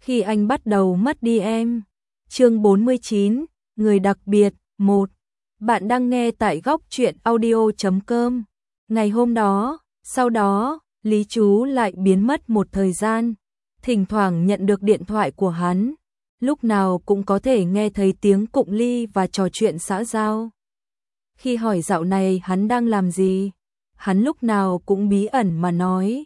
Khi anh bắt đầu mất đi em. Chương 49, người đặc biệt 1. Bạn đang nghe tại góc truyện audio.com. Ngày hôm đó, sau đó, Lý Chú lại biến mất một thời gian. Thỉnh thoảng nhận được điện thoại của hắn, lúc nào cũng có thể nghe thấy tiếng cụng ly và trò chuyện xã giao. Khi hỏi dạo này hắn đang làm gì, hắn lúc nào cũng bí ẩn mà nói,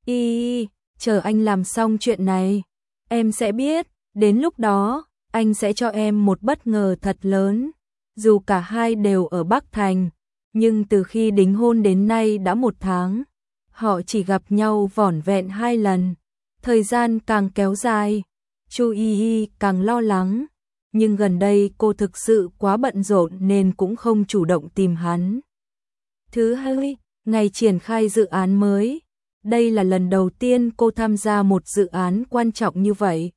chờ anh làm xong chuyện này, em sẽ biết, đến lúc đó, anh sẽ cho em một bất ngờ thật lớn. Dù cả hai đều ở Bắc Thành, nhưng từ khi đính hôn đến nay đã 1 tháng, họ chỉ gặp nhau vỏn vẹn 2 lần. Thời gian càng kéo dài, Chu Y càng lo lắng, nhưng gần đây cô thực sự quá bận rộn nên cũng không chủ động tìm hắn. Thứ hai, ngày triển khai dự án mới, đây là lần đầu tiên cô tham gia một dự án quan trọng như vậy.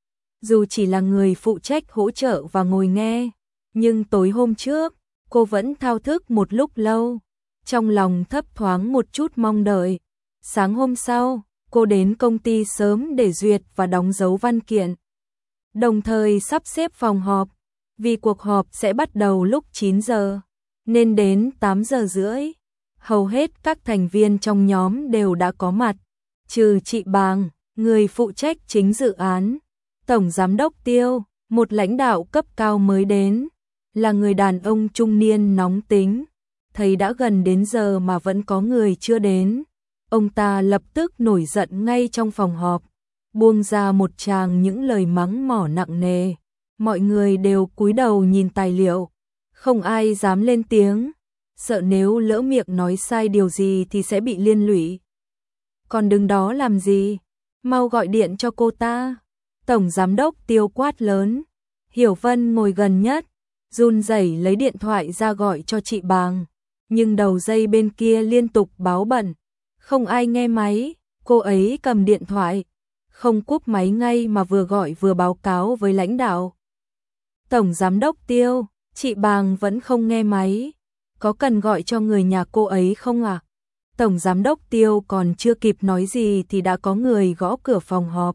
Dù chỉ là người phụ trách hỗ trợ và ngồi nghe, nhưng tối hôm trước, cô vẫn thao thức một lúc lâu, trong lòng thấp thoáng một chút mong đợi. Sáng hôm sau, cô đến công ty sớm để duyệt và đóng dấu văn kiện, đồng thời sắp xếp phòng họp, vì cuộc họp sẽ bắt đầu lúc 9 giờ, nên đến 8 giờ rưỡi. Hầu hết các thành viên trong nhóm đều đã có mặt, trừ chị Bàng, người phụ trách chính dự án. Tổng giám đốc Tiêu, một lãnh đạo cấp cao mới đến, là người đàn ông trung niên nóng tính. Thấy đã gần đến giờ mà vẫn có người chưa đến, ông ta lập tức nổi giận ngay trong phòng họp, buông ra một tràng những lời mắng mỏ nặng nề. Mọi người đều cúi đầu nhìn tài liệu, không ai dám lên tiếng, sợ nếu lỡ miệng nói sai điều gì thì sẽ bị liên lụy. Còn đứng đó làm gì? Mau gọi điện cho cô ta. Tổng giám đốc Tiêu quát lớn. Hiểu Vân ngồi gần nhất, run rẩy lấy điện thoại ra gọi cho chị Bàng, nhưng đầu dây bên kia liên tục báo bận, không ai nghe máy. Cô ấy cầm điện thoại, không cúp máy ngay mà vừa gọi vừa báo cáo với lãnh đạo. Tổng giám đốc Tiêu, chị Bàng vẫn không nghe máy, có cần gọi cho người nhà cô ấy không ạ? Tổng giám đốc Tiêu còn chưa kịp nói gì thì đã có người gõ cửa phòng họp,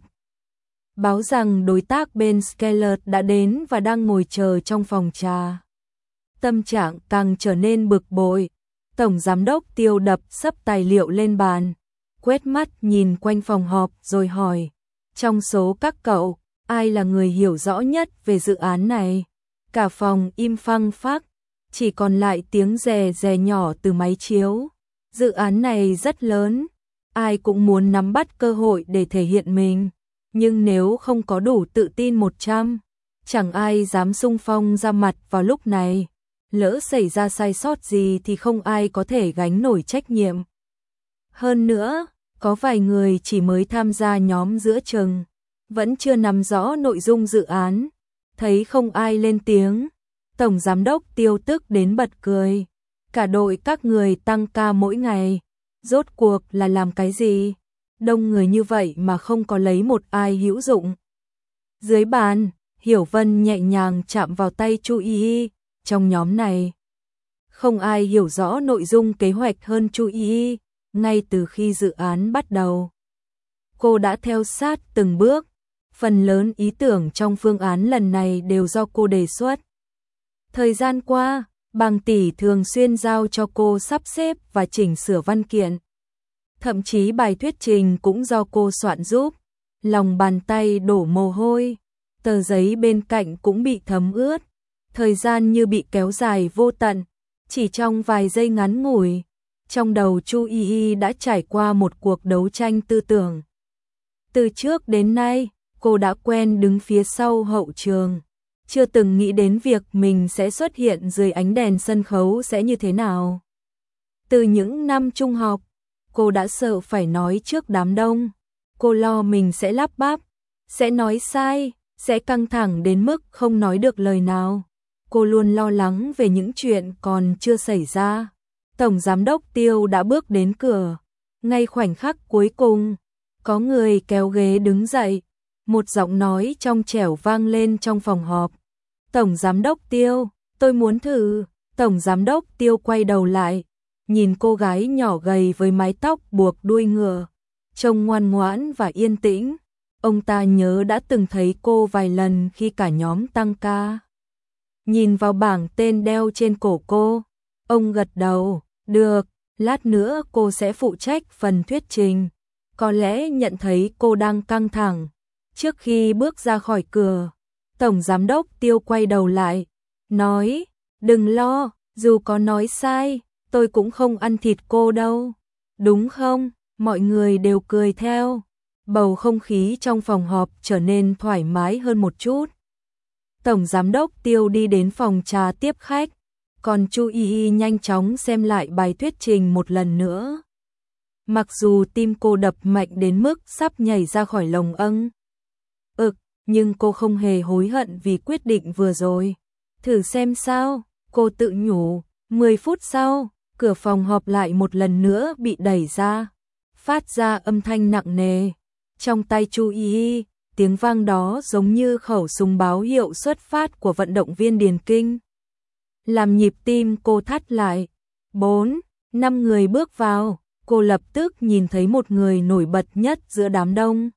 báo rằng đối tác bên Scarlett đã đến và đang ngồi chờ trong phòng trà. Tâm trạng càng trở nên bực bội, Tổng giám đốc Tiêu đập sấp tài liệu lên bàn, quét mắt nhìn quanh phòng họp rồi hỏi, trong số các cậu, ai là người hiểu rõ nhất về dự án này? Cả phòng im phăng phắc, chỉ còn lại tiếng rè rè nhỏ từ máy chiếu. Dự án này rất lớn, ai cũng muốn nắm bắt cơ hội để thể hiện mình, nhưng nếu không có đủ tự tin 100, chẳng ai dám xung phong ra mặt vào lúc này. Lỡ xảy ra sai sót gì thì không ai có thể gánh nổi trách nhiệm. Hơn nữa, có vài người chỉ mới tham gia nhóm giữa chừng, vẫn chưa nắm rõ nội dung dự án. Thấy không ai lên tiếng, Tổng giám đốc Tiêu tức đến bật cười. Cả đội các người tăng ca mỗi ngày, rốt cuộc là làm cái gì? Đông người như vậy mà không có lấy một ai hữu dụng. Dưới bàn, Hiểu Vân nhẹ nhàng chạm vào tay Chu Y. Trong nhóm này, không ai hiểu rõ nội dung kế hoạch hơn Chu Y. Ngay từ khi dự án bắt đầu, cô đã theo sát từng bước. Phần lớn ý tưởng trong phương án lần này đều do cô đề xuất. Thời gian qua, Bàng tỷ thường xuyên giao cho cô sắp xếp và chỉnh sửa văn kiện. Thậm chí bài thuyết trình cũng do cô soạn giúp. Lòng bàn tay đổ mồ hôi, tờ giấy bên cạnh cũng bị thấm ướt. Thời gian như bị kéo dài vô tận, chỉ trong vài giây ngắn ngủi, trong đầu Chu Y đã trải qua một cuộc đấu tranh tư tưởng. Từ trước đến nay, cô đã quen đứng phía sau hậu trường, chưa từng nghĩ đến việc mình sẽ xuất hiện dưới ánh đèn sân khấu sẽ như thế nào. Từ những năm trung học, cô đã sợ phải nói trước đám đông, cô lo mình sẽ lắp bắp, sẽ nói sai, sẽ căng thẳng đến mức không nói được lời nào. Cô luôn lo lắng về những chuyện còn chưa xảy ra. Tổng giám đốc Tiêu đã bước đến cửa, ngay khoảnh khắc cuối cùng, có người kéo ghế đứng dậy, một giọng nói trong trẻo vang lên trong phòng họp. Tổng giám đốc Tiêu, tôi muốn thử. Tổng giám đốc Tiêu quay đầu lại, nhìn cô gái nhỏ gầy với mái tóc buộc đuôi ngựa, trông ngoan ngoãn và yên tĩnh. Ông ta nhớ đã từng thấy cô vài lần khi cả nhóm tăng ca. Nhìn vào bảng tên đeo trên cổ cô, ông gật đầu, được, lát nữa cô sẽ phụ trách phần thuyết trình. Có lẽ nhận thấy cô đang căng thẳng. Trước khi bước ra khỏi cửa, Tổng Giám đốc Tiêu quay đầu lại, nói, đừng lo, dù có nói sai, tôi cũng không ăn thịt cô đâu. Đúng không? Mọi người đều cười theo. Bầu không khí trong phòng họp trở nên thoải mái hơn một chút. Tổng Giám đốc Tiêu đi đến phòng trà tiếp khách, còn Chu Y Y nhanh chóng xem lại bài thuyết trình một lần nữa. Mặc dù tim cô đập mạnh đến mức sắp nhảy ra khỏi lồng âng. Nhưng cô không hề hối hận vì quyết định vừa rồi. Thử xem sao, cô tự nhủ. 10 phút sau, cửa phòng họp lại một lần nữa bị đẩy ra, phát ra âm thanh nặng nề. Trong tay Chu Y Y, tiếng vang đó giống như khẩu súng báo hiệu xuất phát của vận động viên điền kinh. Làm nhịp tim cô thắt lại. 4, 5 người bước vào, cô lập tức nhìn thấy một người nổi bật nhất giữa đám đông.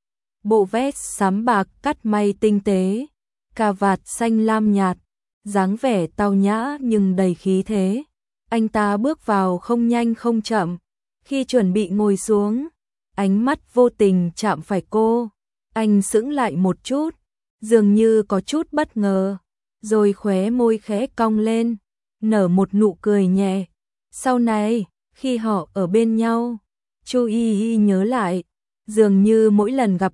Bộ vest xám bạc cắt may tinh tế, cà vạt xanh lam nhạt, dáng vẻ tao nhã nhưng đầy khí thế. Anh ta bước vào không nhanh không chậm, khi chuẩn bị ngồi xuống, ánh mắt vô tình chạm phải cô. Anh sững lại một chút, dường như có chút bất ngờ, rồi khóe môi khẽ cong lên, nở một nụ cười nhẹ. Sau này, khi họ ở bên nhau, Chu Y Y nhớ lại, dường như mỗi lần gặp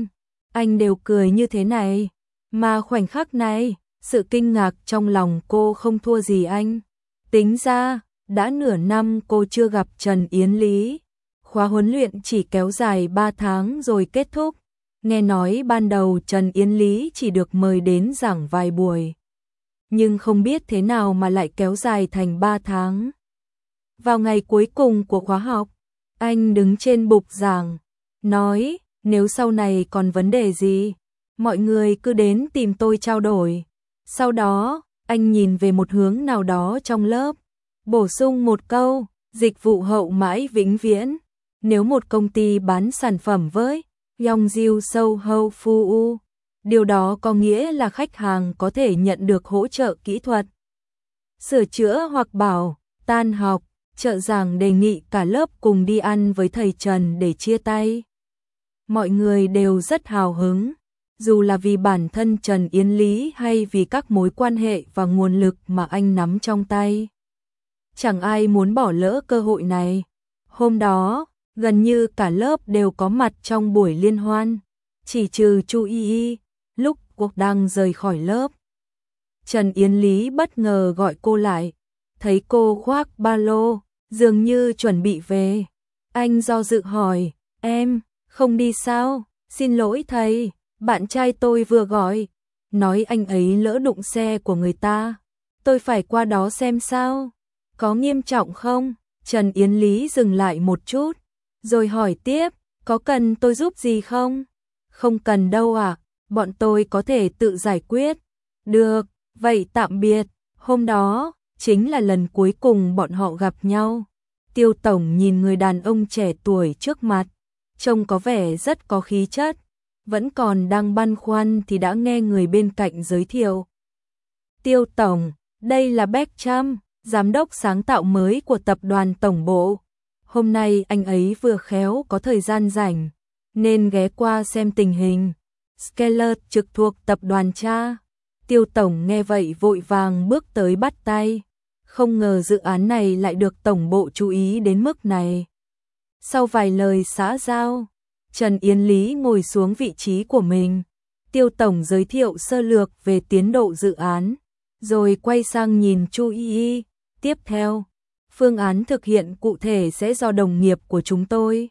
anh đều cười như thế này. Mà khoảnh khắc này, sự kinh ngạc trong lòng cô không thua gì anh. Tính ra, đã nửa năm cô chưa gặp Trần Yến Lý. Khóa huấn luyện chỉ kéo dài 3 tháng rồi kết thúc. Nghe nói ban đầu Trần Yến Lý chỉ được mời đến giảng vài buổi. Nhưng không biết thế nào mà lại kéo dài thành 3 tháng. Vào ngày cuối cùng của khóa học, anh đứng trên bục giảng, nói, nếu sau này còn vấn đề gì, mọi người cứ đến tìm tôi trao đổi. Sau đó, anh nhìn về một hướng nào đó trong lớp, bổ sung một câu, dịch vụ hậu mãi vĩnh viễn. Nếu một công ty bán sản phẩm với Yongjiu Soho Fu, điều đó có nghĩa là khách hàng có thể nhận được hỗ trợ kỹ thuật, sửa chữa hoặc bảo tan học. Trợ giảng đề nghị cả lớp cùng đi ăn với thầy Trần để chia tay. Mọi người đều rất hào hứng, dù là vì bản thân Trần Yến Lý hay vì các mối quan hệ và nguồn lực mà anh nắm trong tay. Chẳng ai muốn bỏ lỡ cơ hội này. Hôm đó, gần như cả lớp đều có mặt trong buổi liên hoan, chỉ trừ Chu Y Y. Lúc cô đang rời khỏi lớp, Trần Yến Lý bất ngờ gọi cô lại, thấy cô khoác ba lô, dường như chuẩn bị về. Anh do dự hỏi, em không đi sao? Xin lỗi thầy, bạn trai tôi vừa gọi, nói anh ấy lỡ đụng xe của người ta. Tôi phải qua đó xem sao. Có nghiêm trọng không? Trần Yến Lý dừng lại một chút, rồi hỏi tiếp, có cần tôi giúp gì không? Không cần đâu ạ, bọn tôi có thể tự giải quyết. Được, vậy tạm biệt. Hôm đó chính là lần cuối cùng bọn họ gặp nhau. Tiêu Tổng nhìn người đàn ông trẻ tuổi trước mặt, trông có vẻ rất có khí chất, vẫn còn đang băn khoăn thì đã nghe người bên cạnh giới thiệu. Tiêu Tổng, đây là Beckham, giám đốc sáng tạo mới của tập đoàn Tổng bộ. Hôm nay anh ấy vừa khéo có thời gian rảnh, nên ghé qua xem tình hình. Skeller trực thuộc tập đoàn cha. Tiêu Tổng nghe vậy vội vàng bước tới bắt tay. Không ngờ dự án này lại được Tổng bộ chú ý đến mức này. Sau vài lời xã giao, Trần Yến Lý ngồi xuống vị trí của mình. Tiêu Tổng giới thiệu sơ lược về tiến độ dự án, rồi quay sang nhìn Chu Y Y. Tiếp theo, phương án thực hiện cụ thể sẽ do đồng nghiệp của chúng tôi.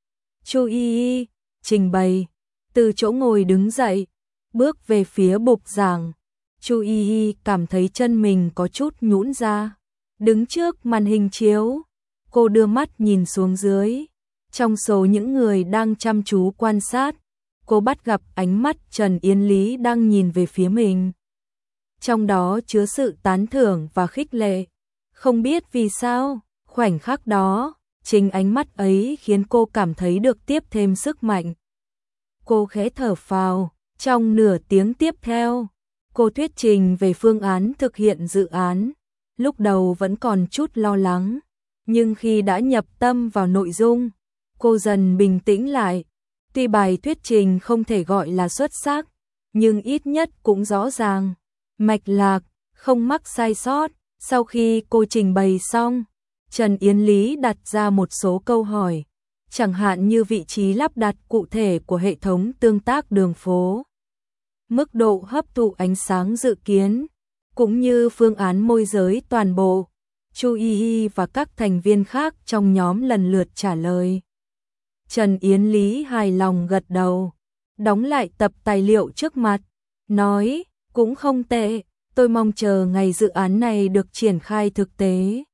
Chu Y Y trình bày, từ chỗ ngồi đứng dậy, bước về phía bục giảng. Chu Y Y cảm thấy chân mình có chút nhũn ra. Đứng trước màn hình chiếu, cô đưa mắt nhìn xuống dưới. Trong số những người đang chăm chú quan sát, cô bắt gặp ánh mắt Trần Yến Lý đang nhìn về phía mình. Trong đó chứa sự tán thưởng và khích lệ. Không biết vì sao, khoảnh khắc đó, chính ánh mắt ấy khiến cô cảm thấy được tiếp thêm sức mạnh. Cô khẽ thở phào, trong nửa tiếng tiếp theo, cô thuyết trình về phương án thực hiện dự án. Lúc đầu vẫn còn chút lo lắng, nhưng khi đã nhập tâm vào nội dung, cô dần bình tĩnh lại. Tuy bài thuyết trình không thể gọi là xuất sắc, nhưng ít nhất cũng rõ ràng, mạch lạc, không mắc sai sót. Sau khi cô trình bày xong, Trần Yến Lý đặt ra một số câu hỏi, chẳng hạn như vị trí lắp đặt cụ thể của hệ thống tương tác đường phố, mức độ hấp thụ ánh sáng dự kiến, cũng như phương án môi giới toàn bộ. Chu Y và các thành viên khác trong nhóm lần lượt trả lời. Trần Yến Lý hài lòng gật đầu, đóng lại tập tài liệu trước mặt, nói, cũng không tệ, tôi mong chờ ngày dự án này được triển khai thực tế.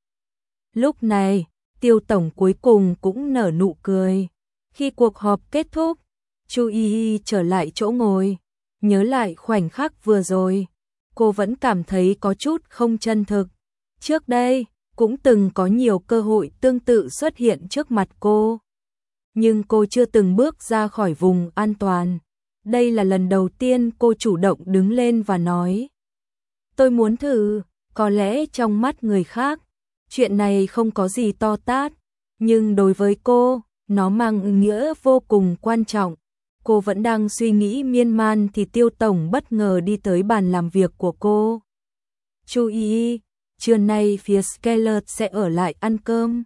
Lúc này, Tiêu tổng cuối cùng cũng nở nụ cười. Khi cuộc họp kết thúc, Chu Y trở lại chỗ ngồi, nhớ lại khoảnh khắc vừa rồi, cô vẫn cảm thấy có chút không chân thực. Trước đây, cũng từng có nhiều cơ hội tương tự xuất hiện trước mặt cô, nhưng cô chưa từng bước ra khỏi vùng an toàn. Đây là lần đầu tiên cô chủ động đứng lên và nói, tôi muốn thử. Có lẽ trong mắt người khác, chuyện này không có gì to tát, nhưng đối với cô, nó mang ý nghĩa vô cùng quan trọng. Cô vẫn đang suy nghĩ miên man thì Tiêu tổng bất ngờ đi tới bàn làm việc của cô. Chu Y, trưa nay phía Skelet sẽ ở lại ăn cơm.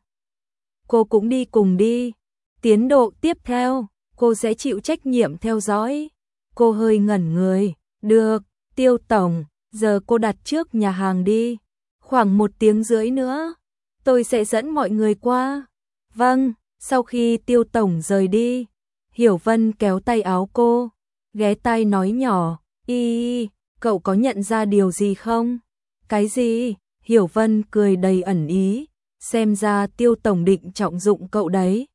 Cô cũng đi cùng đi. Tiến độ tiếp theo, cô sẽ chịu trách nhiệm theo dõi. Cô hơi ngẩn người. Được, Tiêu tổng, giờ cô đặt trước nhà hàng đi. Khoảng 1 tiếng rưỡi nữa, tôi sẽ dẫn mọi người qua. Vâng. Sau khi Tiêu tổng rời đi, Hiểu Vân kéo tay áo cô, ghé tai nói nhỏ, Y, cậu có nhận ra điều gì không? Cái gì? Hiểu Vân cười đầy ẩn ý, xem ra Tiêu tổng định trọng dụng cậu đấy.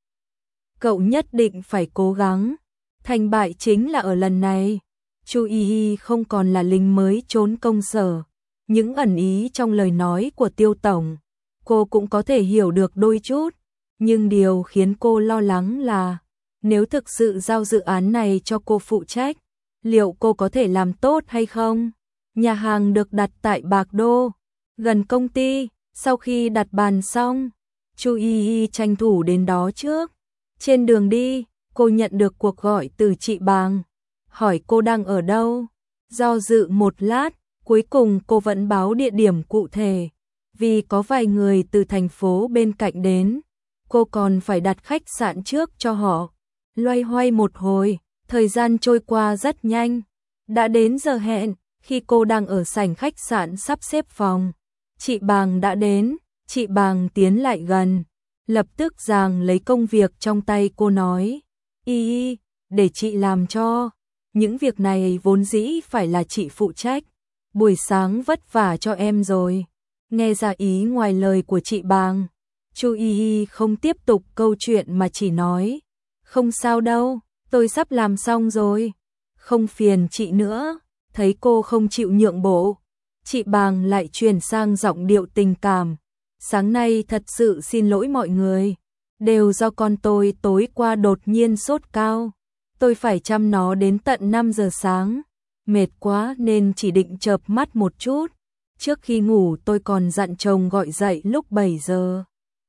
Cậu nhất định phải cố gắng, thành bại chính là ở lần này. Chu Y không còn là lính mới trốn công sở. Những ẩn ý trong lời nói của Tiêu tổng, cô cũng có thể hiểu được đôi chút. Nhưng điều khiến cô lo lắng là, nếu thực sự giao dự án này cho cô phụ trách, liệu cô có thể làm tốt hay không? Nhà hàng được đặt tại Bạc Đô, gần công ty. Sau khi đặt bàn xong, Chu Y tranh thủ đến đó trước. Trên đường đi, cô nhận được cuộc gọi từ chị Bàng, hỏi cô đang ở đâu. Do dự một lát, cuối cùng cô vẫn báo địa điểm cụ thể. Vì có vài người từ thành phố bên cạnh đến, cô còn phải đặt khách sạn trước cho họ. Loay hoay một hồi, thời gian trôi qua rất nhanh. Đã đến giờ hẹn, khi cô đang ở sảnh khách sạn sắp xếp phòng, chị Bàng đã đến. Chị Bàng tiến lại gần, lập tức giằng lấy công việc trong tay cô nói, Y, để chị làm cho. Những việc này vốn dĩ phải là chị phụ trách. Buổi sáng vất vả cho em rồi. Nghe ra ý ngoài lời của chị Bàng, Chu Y không tiếp tục câu chuyện mà chỉ nói, không sao đâu, tôi sắp làm xong rồi, không phiền chị nữa. Thấy cô không chịu nhượng bộ, chị Bàng lại chuyển sang giọng điệu tình cảm, sáng nay thật sự xin lỗi mọi người, đều do con tôi tối qua đột nhiên sốt cao, tôi phải chăm nó đến tận 5 giờ sáng, mệt quá nên chỉ định chợp mắt một chút. Trước khi ngủ tôi còn dặn chồng gọi dậy lúc 7 giờ.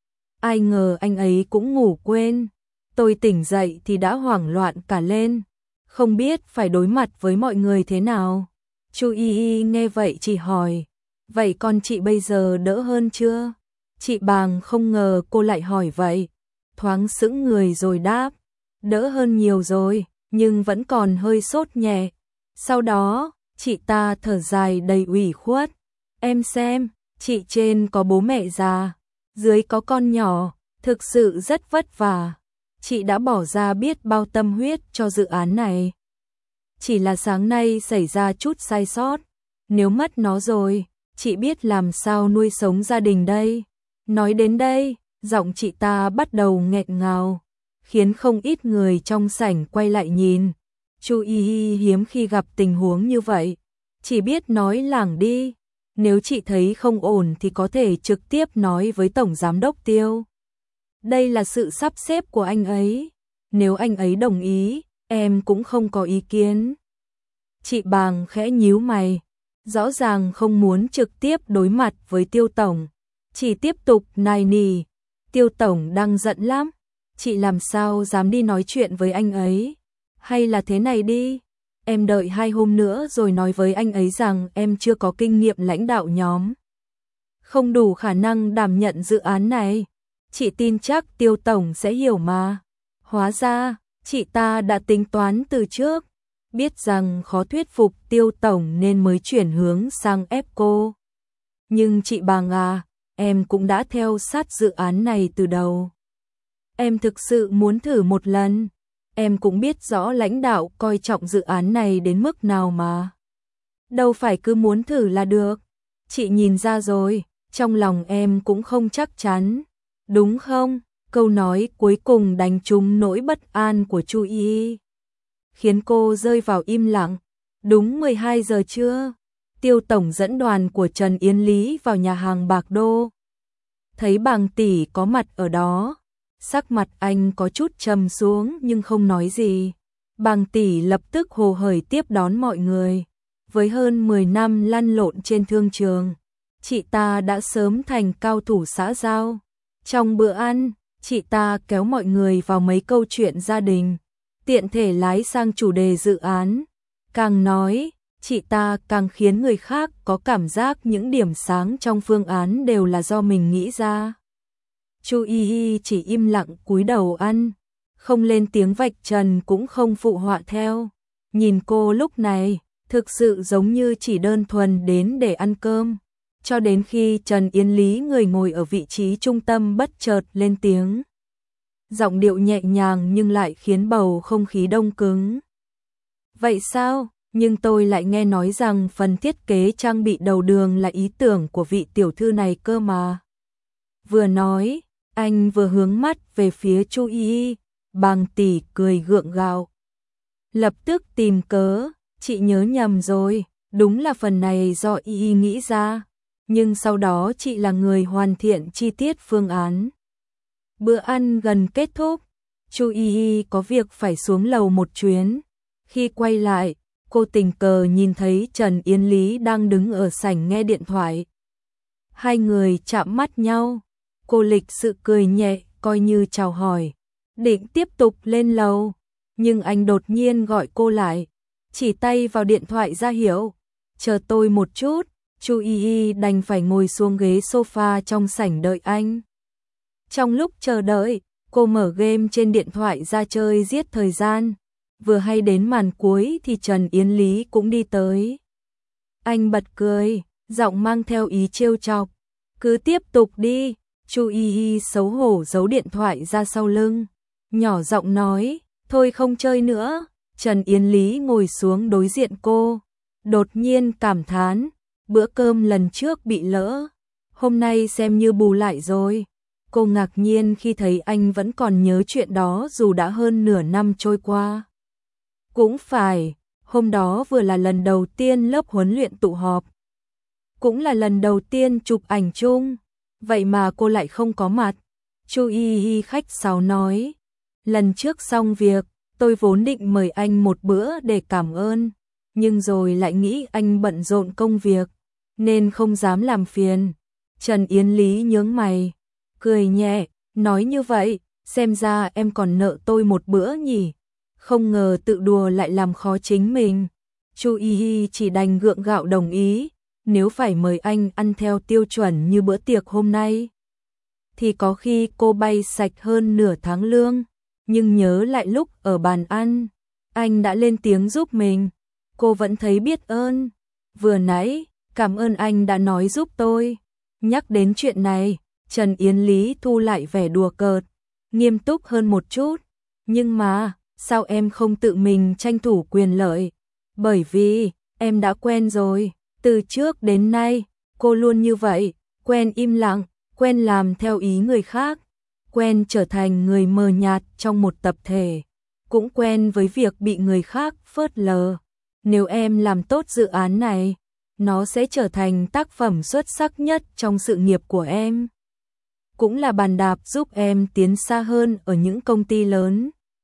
Ai ngờ anh ấy cũng ngủ quên. Tôi tỉnh dậy thì đã hoảng loạn cả lên, không biết phải đối mặt với mọi người thế nào. Chu Y nghe vậy chỉ hỏi, vậy con chị bây giờ đỡ hơn chưa? Chị Bàng không ngờ cô lại hỏi vậy, thoáng sững người rồi đáp, đỡ hơn nhiều rồi, nhưng vẫn còn hơi sốt nhẹ. Sau đó, chị ta thở dài đầy ủy khuất, em xem, chị trên có bố mẹ già, dưới có con nhỏ, thực sự rất vất vả. Chị đã bỏ ra biết bao tâm huyết cho dự án này. Chỉ là sáng nay xảy ra chút sai sót, nếu mất nó rồi, chị biết làm sao nuôi sống gia đình đây. Nói đến đây, giọng chị ta bắt đầu nghẹn ngào, khiến không ít người trong sảnh quay lại nhìn. Chu Y hiếm khi gặp tình huống như vậy, chỉ biết nói lảng đi. Nếu chị thấy không ổn thì có thể trực tiếp nói với Tổng Giám đốc Tiêu. Đây là sự sắp xếp của anh ấy. Nếu anh ấy đồng ý, em cũng không có ý kiến. Chị Bàng khẽ nhíu mày, rõ ràng không muốn trực tiếp đối mặt với Tiêu tổng, chỉ tiếp tục nài nỉ. Tiêu tổng đang giận lắm, chị làm sao dám đi nói chuyện với anh ấy? Hay là thế này đi, em đợi 2 hôm nữa rồi nói với anh ấy rằng em chưa có kinh nghiệm lãnh đạo nhóm, không đủ khả năng đảm nhận dự án này. Chị tin chắc Tiêu tổng sẽ hiểu mà. Hóa ra, chị ta đã tính toán từ trước, biết rằng khó thuyết phục Tiêu tổng nên mới chuyển hướng sang ép cô. Nhưng chị Bàng à, em cũng đã theo sát dự án này từ đầu. Em thực sự muốn thử một lần. Em cũng biết rõ lãnh đạo coi trọng dự án này đến mức nào mà. Đâu phải cứ muốn thử là được. Chị nhìn ra rồi, trong lòng em cũng không chắc chắn. Đúng không? Câu nói cuối cùng đánh trúng nỗi bất an của Chu Y, khiến cô rơi vào im lặng. Đúng 12 giờ trưa, Tiêu tổng dẫn đoàn của Trần Yến Lý vào nhà hàng Bạc Đô. Thấy Bàng tỷ có mặt ở đó, sắc mặt anh có chút trầm xuống nhưng không nói gì. Bàng tỷ lập tức hồ hởi tiếp đón mọi người. Với hơn 10 năm lăn lộn trên thương trường, chị ta đã sớm thành cao thủ xã giao. Trong bữa ăn, chị ta kéo mọi người vào mấy câu chuyện gia đình, tiện thể lái sang chủ đề dự án. Càng nói, chị ta càng khiến người khác có cảm giác những điểm sáng trong phương án đều là do mình nghĩ ra. Chu Y chỉ im lặng cúi đầu ăn, không lên tiếng vạch trần cũng không phụ họa theo. Nhìn cô lúc này, thực sự giống như chỉ đơn thuần đến để ăn cơm. Cho đến khi Trần Yến Lý, người ngồi ở vị trí trung tâm, bất chợt lên tiếng. Giọng điệu nhẹ nhàng nhưng lại khiến bầu không khí đông cứng. Vậy sao? Nhưng tôi lại nghe nói rằng phần thiết kế trang bị đầu đường là ý tưởng của vị tiểu thư này cơ mà. Vừa nói, anh vừa hướng mắt về phía Chu Y. Bàng tỷ cười gượng gạo, lập tức tìm cớ, chị nhớ nhầm rồi, đúng là phần này do Y nghĩ ra, nhưng sau đó chị là người hoàn thiện chi tiết phương án. Bữa ăn gần kết thúc, Chu Y có việc phải xuống lầu một chuyến. Khi quay lại, cô tình cờ nhìn thấy Trần Yến Lý đang đứng ở sảnh nghe điện thoại. Hai người chạm mắt nhau, cô lịch sự cười nhẹ, coi như chào hỏi, định tiếp tục lên lầu, nhưng anh đột nhiên gọi cô lại, chỉ tay vào điện thoại ra hiệu, chờ tôi một chút. Chu Y đành phải ngồi xuống ghế sofa trong sảnh đợi anh. Trong lúc chờ đợi, cô mở game trên điện thoại ra chơi giết thời gian. Vừa hay đến màn cuối thì Trần Yến Lý cũng đi tới. Anh bật cười, giọng mang theo ý trêu chọc. Cứ tiếp tục đi. Chu Y xấu hổ giấu điện thoại ra sau lưng, nhỏ giọng nói, thôi không chơi nữa. Trần Yến Lý ngồi xuống đối diện cô, đột nhiên cảm thán, bữa cơm lần trước bị lỡ, hôm nay xem như bù lại rồi. Cô ngạc nhiên khi thấy anh vẫn còn nhớ chuyện đó dù đã hơn nửa năm trôi qua. Cũng phải, hôm đó vừa là lần đầu tiên lớp huấn luyện tụ họp, cũng là lần đầu tiên chụp ảnh chung, vậy mà cô lại không có mặt. Chu Y khách sáo nói, lần trước xong việc, tôi vốn định mời anh một bữa để cảm ơn, nhưng rồi lại nghĩ anh bận rộn công việc, nên không dám làm phiền. Trần Yến Lý nhướng mày, cười nhẹ, nói như vậy, xem ra em còn nợ tôi một bữa nhỉ. Không ngờ tự đùa lại làm khó chính mình. Chu Y chỉ đành gượng gạo đồng ý, nếu phải mời anh ăn theo tiêu chuẩn như bữa tiệc hôm nay, thì có khi cô bay sạch hơn nửa tháng lương. Nhưng nhớ lại lúc ở bàn ăn, anh đã lên tiếng giúp mình, cô vẫn thấy biết ơn. Vừa nãy, cảm ơn anh đã nói giúp tôi. Nhắc đến chuyện này, Trần Yến Lý thu lại vẻ đùa cợt, nghiêm túc hơn một chút. Nhưng mà, sao em không tự mình tranh thủ quyền lợi? Bởi vì, em đã quen rồi, từ trước đến nay, cô luôn như vậy, quen im lặng, quen làm theo ý người khác, quen trở thành người mờ nhạt trong một tập thể, cũng quen với việc bị người khác phớt lờ. Nếu em làm tốt dự án này, nó sẽ trở thành tác phẩm xuất sắc nhất trong sự nghiệp của em, cũng là bàn đạp giúp em tiến xa hơn ở những công ty lớn.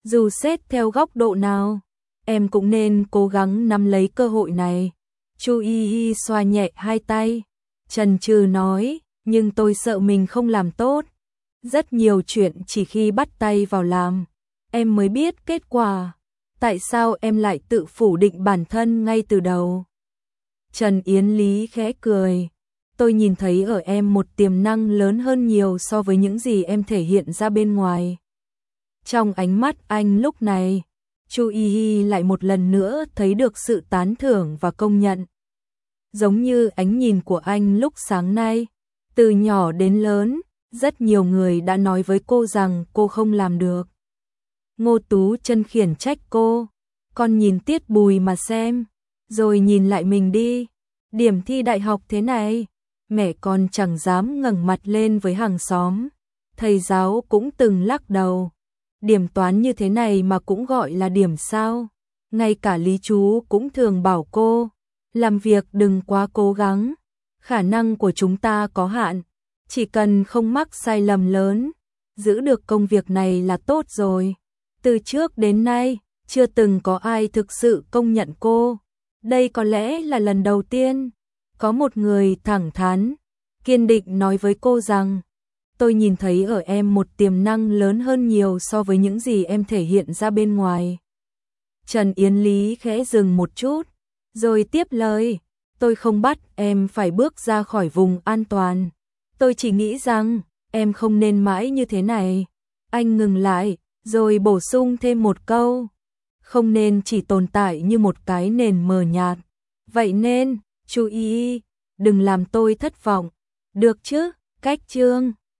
Dù xét theo góc độ nào, em cũng nên cố gắng nắm lấy cơ hội này. Chu Y Y xoa nhẹ hai tay, chần chừ nói, nhưng tôi sợ mình không làm tốt. Rất nhiều chuyện chỉ khi bắt tay vào làm, em mới biết kết quả. Tại sao em lại tự phủ định bản thân ngay từ đầu? Trần Yến Lý khẽ cười. Tôi nhìn thấy ở em một tiềm năng lớn hơn nhiều so với những gì em thể hiện ra bên ngoài. Trong ánh mắt anh lúc này, Chu Y Y lại một lần nữa thấy được sự tán thưởng và công nhận. Giống như ánh nhìn của anh lúc sáng nay, từ nhỏ đến lớn, rất nhiều người đã nói với cô rằng cô không làm được. Ngô Tú Chân khiển trách cô, con nhìn Tiết Bùi mà xem, rồi nhìn lại mình đi, điểm thi đại học thế này, mẹ con chẳng dám ngẩng mặt lên với hàng xóm, thầy giáo cũng từng lắc đầu. Điểm toán như thế này mà cũng gọi là điểm sao? Ngay cả Lý chú cũng thường bảo cô, làm việc đừng quá cố gắng, khả năng của chúng ta có hạn, chỉ cần không mắc sai lầm lớn, giữ được công việc này là tốt rồi. Từ trước đến nay, chưa từng có ai thực sự công nhận cô. Đây có lẽ là lần đầu tiên, có một người thẳng thắn, kiên định nói với cô rằng, tôi nhìn thấy ở em một tiềm năng lớn hơn nhiều so với những gì em thể hiện ra bên ngoài. Trần Yến Lý khẽ dừng một chút, rồi tiếp lời, tôi không bắt em phải bước ra khỏi vùng an toàn. Tôi chỉ nghĩ rằng, em không nên mãi như thế này. Anh ngừng lại, rồi bổ sung thêm một câu. Không nên chỉ tồn tại như một cái nền mờ nhạt. Vậy nên, chú ý, đừng làm tôi thất vọng. Được chứ, cách chương.